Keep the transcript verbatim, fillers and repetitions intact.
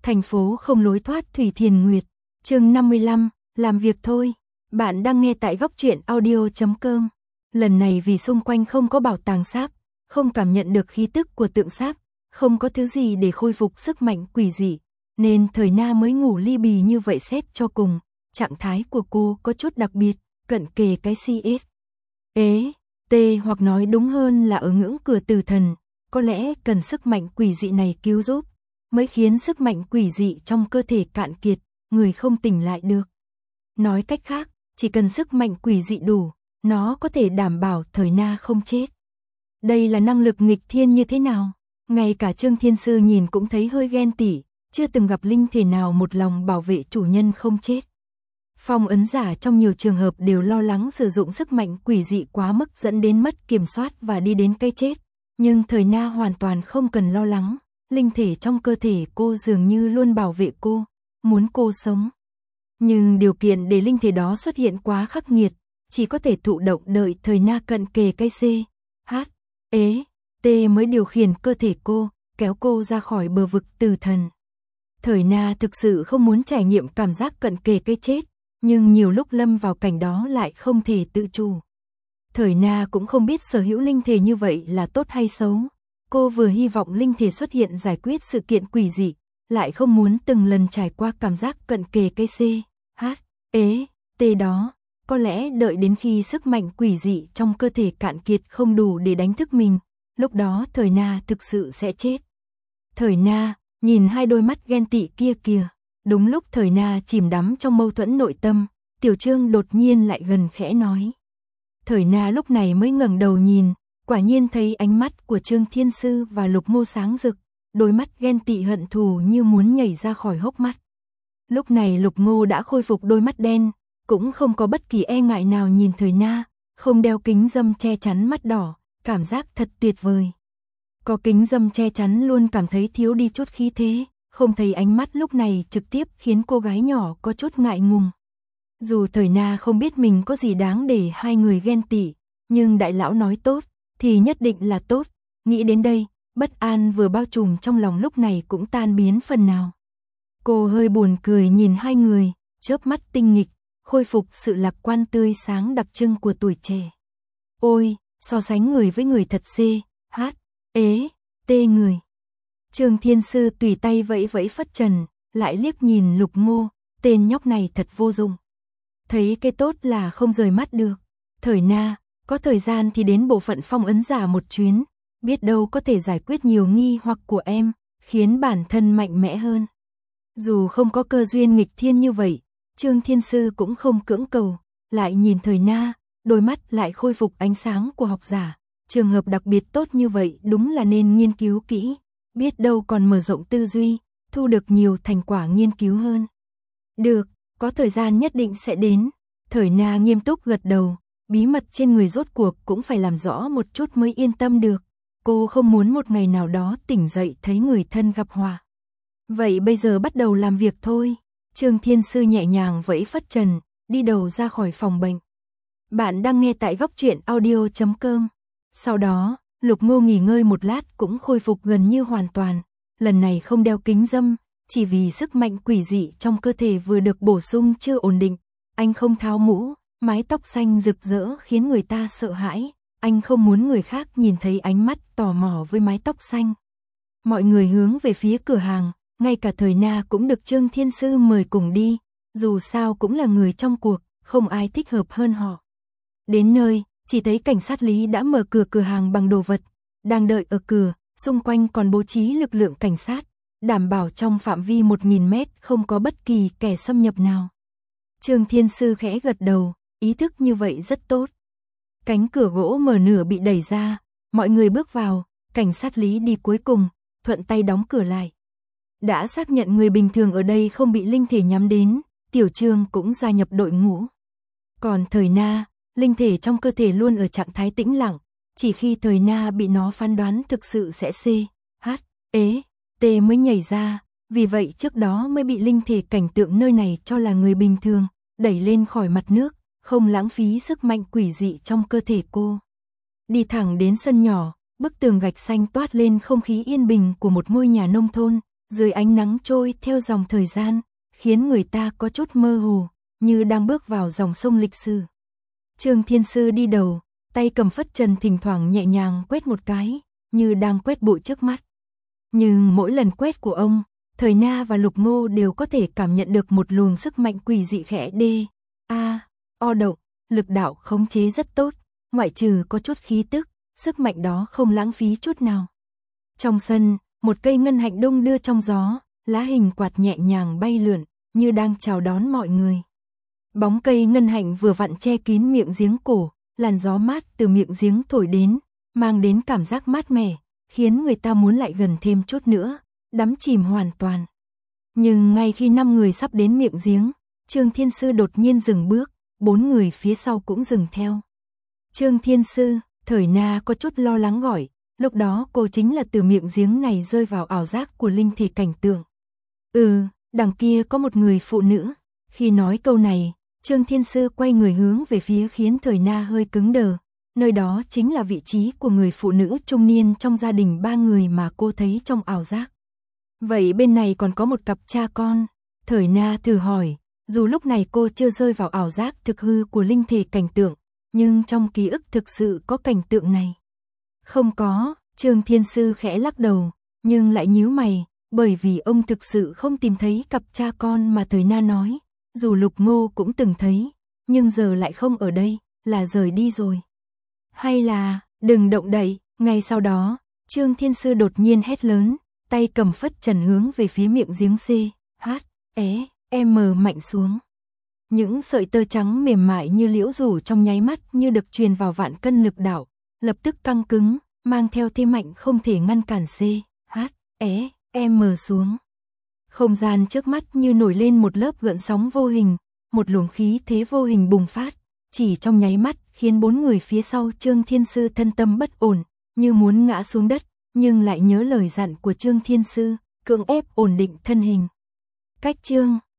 thành phố không lối thoát Thủy Thiền Nguyệt, chương năm mươi lăm, làm việc thôi. Bạn đang nghe tại góc truyện audio chấm com. Lần này vì xung quanh không có bảo tàng sáp, không cảm nhận được khí tức của tượng sáp, không có thứ gì để khôi phục sức mạnh quỷ dị, nên Thời Na mới ngủ li bì như vậy. Xét cho cùng, trạng thái của cô có chút đặc biệt, cận kề cái xê ét. Ế, T hoặc nói đúng hơn là ở ngưỡng cửa tử thần, có lẽ cần sức mạnh quỷ dị này cứu giúp, mới khiến sức mạnh quỷ dị trong cơ thể cạn kiệt, người không tỉnh lại được. Nói cách khác, chỉ cần sức mạnh quỷ dị đủ, nó có thể đảm bảo Thời Na không chết. Đây là năng lực nghịch thiên như thế nào? Ngay cả Trương Thiên Sư nhìn cũng thấy hơi ghen tỉ, chưa từng gặp linh thể nào một lòng bảo vệ chủ nhân không chết. Phong ấn giả trong nhiều trường hợp đều lo lắng sử dụng sức mạnh quỷ dị quá mức dẫn đến mất kiểm soát và đi đến cái chết. Nhưng Thời Na hoàn toàn không cần lo lắng, linh thể trong cơ thể cô dường như luôn bảo vệ cô, muốn cô sống. Nhưng điều kiện để linh thể đó xuất hiện quá khắc nghiệt, chỉ có thể thụ động đợi Thời Na cận kề cây C, H, Ế, T mới điều khiển cơ thể cô, kéo cô ra khỏi bờ vực tử thần. Thời Na thực sự không muốn trải nghiệm cảm giác cận kề cái chết, nhưng nhiều lúc lâm vào cảnh đó lại không thể tự chủ. Thời Na cũng không biết sở hữu linh thể như vậy là tốt hay xấu. Cô vừa hy vọng linh thể xuất hiện giải quyết sự kiện quỷ dị, lại không muốn từng lần trải qua cảm giác cận kề cây C, H, Ế, T đó. Có lẽ đợi đến khi sức mạnh quỷ dị trong cơ thể cạn kiệt không đủ để đánh thức mình, lúc đó Thời Na thực sự sẽ chết. Thời Na, nhìn hai đôi mắt ghen tị kia kìa. Đúng lúc Thời Na chìm đắm trong mâu thuẫn nội tâm, Tiểu Trương đột nhiên lại gần khẽ nói. Thời Na lúc này mới ngẩng đầu nhìn, quả nhiên thấy ánh mắt của Trương Thiên Sư và Lục Ngô sáng rực, đôi mắt ghen tị hận thù như muốn nhảy ra khỏi hốc mắt. Lúc này Lục Ngô đã khôi phục đôi mắt đen, cũng không có bất kỳ e ngại nào nhìn Thời Na, không đeo kính râm che chắn mắt đỏ, cảm giác thật tuyệt vời. Có kính râm che chắn luôn cảm thấy thiếu đi chút khí thế, không thấy ánh mắt lúc này trực tiếp khiến cô gái nhỏ có chút ngại ngùng. Dù Thời Na không biết mình có gì đáng để hai người ghen tị, nhưng đại lão nói tốt, thì nhất định là tốt. Nghĩ đến đây, bất an vừa bao trùm trong lòng lúc này cũng tan biến phần nào. Cô hơi buồn cười nhìn hai người, chớp mắt tinh nghịch, khôi phục sự lạc quan tươi sáng đặc trưng của tuổi trẻ. Ôi, so sánh người với người thật C, H, Ế, T người. Trương Thiên Sư tùy tay vẫy vẫy phất trần, lại liếc nhìn Lục Ngô, tên nhóc này thật vô dụng. Thấy cái tốt là không rời mắt được. Thời Na, có thời gian thì đến bộ phận phong ấn giả một chuyến, biết đâu có thể giải quyết nhiều nghi hoặc của em, khiến bản thân mạnh mẽ hơn. Dù không có cơ duyên nghịch thiên như vậy, Trương Thiên Sư cũng không cưỡng cầu, lại nhìn Thời Na, đôi mắt lại khôi phục ánh sáng của học giả. Trường hợp đặc biệt tốt như vậy đúng là nên nghiên cứu kỹ, biết đâu còn mở rộng tư duy, thu được nhiều thành quả nghiên cứu hơn. Được, có thời gian nhất định sẽ đến. Thời Na nghiêm túc gật đầu, bí mật trên người rốt cuộc cũng phải làm rõ một chút mới yên tâm được. Cô không muốn một ngày nào đó tỉnh dậy thấy người thân gặp họa. Vậy bây giờ bắt đầu làm việc thôi. Trương Thiên Sư nhẹ nhàng vẫy phất trần, đi đầu ra khỏi phòng bệnh. Bạn đang nghe tại góc truyện audio chấm com. Sau đó, Lục Ngô nghỉ ngơi một lát cũng khôi phục gần như hoàn toàn. Lần này không đeo kính râm, chỉ vì sức mạnh quỷ dị trong cơ thể vừa được bổ sung chưa ổn định. Anh không tháo mũ, mái tóc xanh rực rỡ khiến người ta sợ hãi. Anh không muốn người khác nhìn thấy ánh mắt tò mò với mái tóc xanh. Mọi người hướng về phía cửa hàng, ngay cả Thời Na cũng được Trương Thiên Sư mời cùng đi. Dù sao cũng là người trong cuộc, không ai thích hợp hơn họ. Đến nơi, chỉ thấy cảnh sát Lý đã mở cửa cửa hàng bằng đồ vật, đang đợi ở cửa, xung quanh còn bố trí lực lượng cảnh sát, đảm bảo trong phạm vi một nghìn mét không có bất kỳ kẻ xâm nhập nào. Trương Thiên Sư khẽ gật đầu, ý thức như vậy rất tốt. Cánh cửa gỗ mở nửa bị đẩy ra, mọi người bước vào, cảnh sát Lý đi cuối cùng, thuận tay đóng cửa lại. Đã xác nhận người bình thường ở đây không bị linh thể nhắm đến, Tiểu Trương cũng gia nhập đội ngũ. Còn Thời Na, linh thể trong cơ thể luôn ở trạng thái tĩnh lặng, chỉ khi Thời Na bị nó phán đoán thực sự sẽ C, H, Ế, T mới nhảy ra, vì vậy trước đó mới bị linh thể cảnh tượng nơi này cho là người bình thường, đẩy lên khỏi mặt nước, không lãng phí sức mạnh quỷ dị trong cơ thể cô. Đi thẳng đến sân nhỏ, bức tường gạch xanh toát lên không khí yên bình của một ngôi nhà nông thôn, dưới ánh nắng trôi theo dòng thời gian, khiến người ta có chút mơ hồ, như đang bước vào dòng sông lịch sử. Trương Thiên Sư đi đầu, tay cầm phất trần thỉnh thoảng nhẹ nhàng quét một cái, như đang quét bụi trước mắt. Nhưng mỗi lần quét của ông, Thời Na và Lục Ngô đều có thể cảm nhận được một luồng sức mạnh quỷ dị khẽ đê, a, o động, lực đạo khống chế rất tốt, ngoại trừ có chút khí tức, sức mạnh đó không lãng phí chút nào. Trong sân, một cây ngân hạnh đung đưa trong gió, lá hình quạt nhẹ nhàng bay lượn, như đang chào đón mọi người. Bóng cây ngân hạnh vừa vặn che kín miệng giếng cổ, làn gió mát từ miệng giếng thổi đến, mang đến cảm giác mát mẻ, khiến người ta muốn lại gần thêm chút nữa, đắm chìm hoàn toàn. Nhưng ngay khi năm người sắp đến miệng giếng, Trương Thiên Sư đột nhiên dừng bước, bốn người phía sau cũng dừng theo. Trương Thiên Sư, Thời Na có chút lo lắng gọi, lúc đó cô chính là từ miệng giếng này rơi vào ảo giác của linh thể cảnh tượng. Ừ, đằng kia có một người phụ nữ. Khi nói câu này, Trương Thiên Sư quay người hướng về phía khiến Thời Na hơi cứng đờ. Nơi đó chính là vị trí của người phụ nữ trung niên trong gia đình ba người mà cô thấy trong ảo giác. Vậy bên này còn có một cặp cha con. Thời Na thử hỏi, dù lúc này cô chưa rơi vào ảo giác thực hư của linh thể cảnh tượng, nhưng trong ký ức thực sự có cảnh tượng này. Không có, Trương Thiên Sư khẽ lắc đầu, nhưng lại nhíu mày, bởi vì ông thực sự không tìm thấy cặp cha con mà Thời Na nói. Dù Lục Ngô cũng từng thấy, nhưng giờ lại không ở đây, là rời đi rồi. Hay là, đừng động đậy, ngay sau đó, Trương Thiên Sư đột nhiên hét lớn, tay cầm phất trần hướng về phía miệng giếng C, H, E, M mạnh xuống. Những sợi tơ trắng mềm mại như liễu rủ trong nháy mắt như được truyền vào vạn cân lực đạo, lập tức căng cứng, mang theo thế mạnh không thể ngăn cản C, H, E, M xuống. Không gian trước mắt như nổi lên một lớp gợn sóng vô hình, một luồng khí thế vô hình bùng phát, chỉ trong nháy mắt khiến bốn người phía sau Trương Thiên Sư thân tâm bất ổn, như muốn ngã xuống đất, nhưng lại nhớ lời dặn của Trương Thiên Sư, cưỡng ép ổn định thân hình. Cách Trương